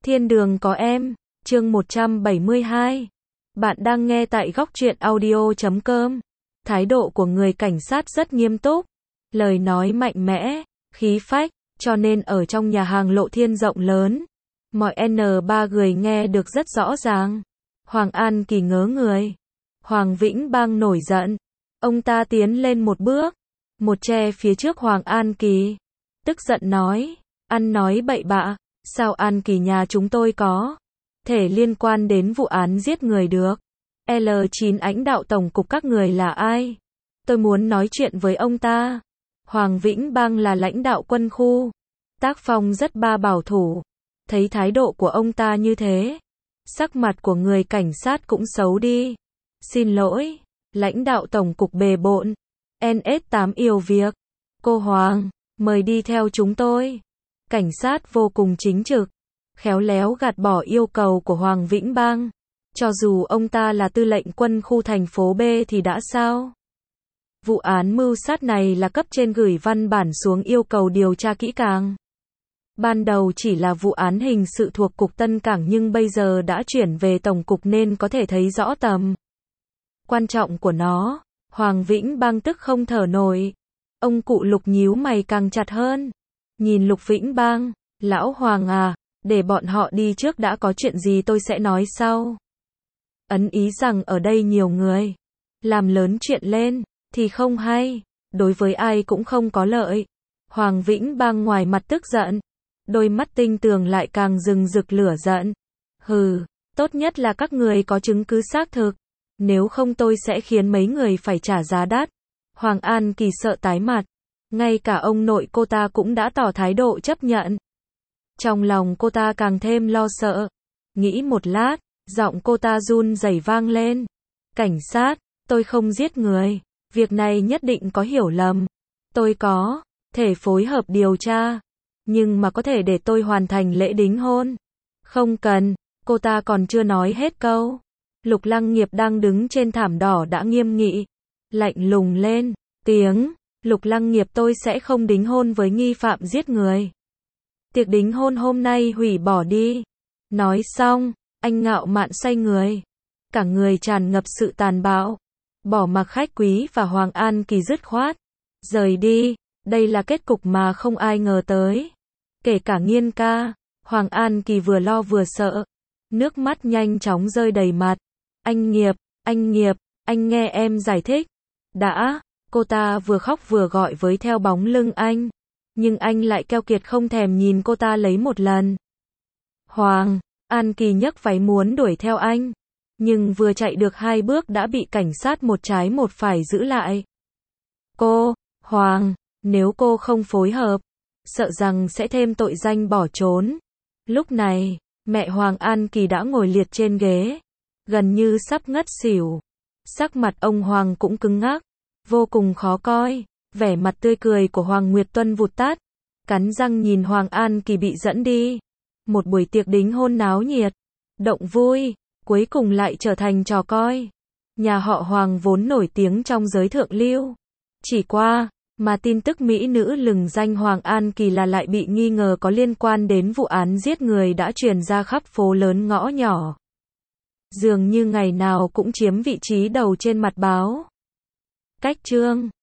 Thiên đường có em, chương 172. Bạn đang nghe tại góc truyện audio.com. Thái độ của người cảnh sát rất nghiêm túc, lời nói mạnh mẽ, khí phách, cho nên ở trong nhà hàng Lộ Thiên rộng lớn, mọi N3 người nghe được rất rõ ràng. Hoàng An Kỳ ngớ người. Hoàng Vĩnh Bang nổi giận. Ông ta tiến lên một bước, một tre phía trước Hoàng An Kỳ. Tức giận nói, ăn nói bậy bạ, sao An Kỳ nhà chúng tôi có thể liên quan đến vụ án giết người được? L9 lãnh đạo tổng cục các người là ai? Tôi muốn nói chuyện với ông ta. Hoàng Vĩnh Bang là lãnh đạo quân khu. Tác phong rất bảo thủ. Thấy thái độ của ông ta như thế, sắc mặt của người cảnh sát cũng xấu đi. Xin lỗi, lãnh đạo tổng cục bề bộn. NS8 yêu việc. Cô Hoàng, mời đi theo chúng tôi. Cảnh sát vô cùng chính trực, khéo léo gạt bỏ yêu cầu của Hoàng Vĩnh Bang. Cho dù ông ta là tư lệnh quân khu thành phố B thì đã sao? Vụ án mưu sát này là cấp trên gửi văn bản xuống yêu cầu điều tra kỹ càng. Ban đầu chỉ là vụ án hình sự thuộc Cục Tân Cảng nhưng bây giờ đã chuyển về Tổng cục nên có thể thấy rõ tầm quan trọng của nó. Hoàng Vĩnh Bang tức không thở nổi. Ông cụ Lục nhíu mày càng chặt hơn. Nhìn Lục Vĩnh Bang, lão Hoàng à, để bọn họ đi trước đã, có chuyện gì tôi sẽ nói sau. Ấn ý rằng ở đây nhiều người làm lớn chuyện lên thì không hay, đối với ai cũng không có lợi. Hoàng Vĩnh Bang ngoài mặt tức giận, đôi mắt tinh tường lại càng rừng rực lửa giận. Hừ, tốt nhất là các người có chứng cứ xác thực, nếu không tôi sẽ khiến mấy người phải trả giá đắt. Hoàng An Kỳ sợ tái mặt, ngay cả ông nội cô ta cũng đã tỏ thái độ chấp nhận. Trong lòng cô ta càng thêm lo sợ. Nghĩ một lát, giọng cô ta run rẩy vang lên. Cảnh sát, tôi không giết người. Việc này nhất định có hiểu lầm. Tôi có thể phối hợp điều tra, nhưng mà có thể để tôi hoàn thành lễ đính hôn. Không cần, cô ta còn chưa nói hết câu. Lục Lăng Nghiệp đang đứng trên thảm đỏ đã nghiêm nghị, lạnh lùng lên tiếng. Lục Lăng Nghiệp, tôi sẽ không đính hôn với nghi phạm giết người. Tiệc đính hôn hôm nay hủy bỏ đi. Nói xong, anh ngạo mạn xoay người. Cả người tràn ngập sự tàn bạo. Bỏ mặc khách quý và Hoàng An Kỳ dứt khoát rời đi. Đây là kết cục mà không ai ngờ tới. Kể cả Nghiên ca. Hoàng An Kỳ vừa lo vừa sợ. Nước mắt nhanh chóng rơi đầy mặt. Anh Nghiệp, anh nghe em giải thích. Đã. Cô ta vừa khóc vừa gọi với theo bóng lưng anh. Nhưng anh lại keo kiệt không thèm nhìn cô ta lấy một lần. Hoàng An Kỳ nhấc váy muốn đuổi theo anh. Nhưng vừa chạy được 2 bước đã bị cảnh sát một trái một phải giữ lại. Cô, Hoàng, nếu cô không phối hợp, sợ rằng sẽ thêm tội danh bỏ trốn. Lúc này, mẹ Hoàng An Kỳ đã ngồi liệt trên ghế, gần như sắp ngất xỉu. Sắc mặt ông Hoàng cũng cứng ngắc, vô cùng khó coi. Vẻ mặt tươi cười của Hoàng Nguyệt Tuân vụt tắt, cắn răng nhìn Hoàng An Kỳ bị dẫn đi. Một buổi tiệc đính hôn náo nhiệt, động vui, cuối cùng lại trở thành trò coi. Nhà họ Hoàng vốn nổi tiếng trong giới thượng lưu. Chỉ qua, mà tin tức mỹ nữ lừng danh Hoàng An Kỳ là lại bị nghi ngờ có liên quan đến vụ án giết người đã truyền ra khắp phố lớn ngõ nhỏ. Dường như ngày nào cũng chiếm vị trí đầu trên mặt báo. Cách chương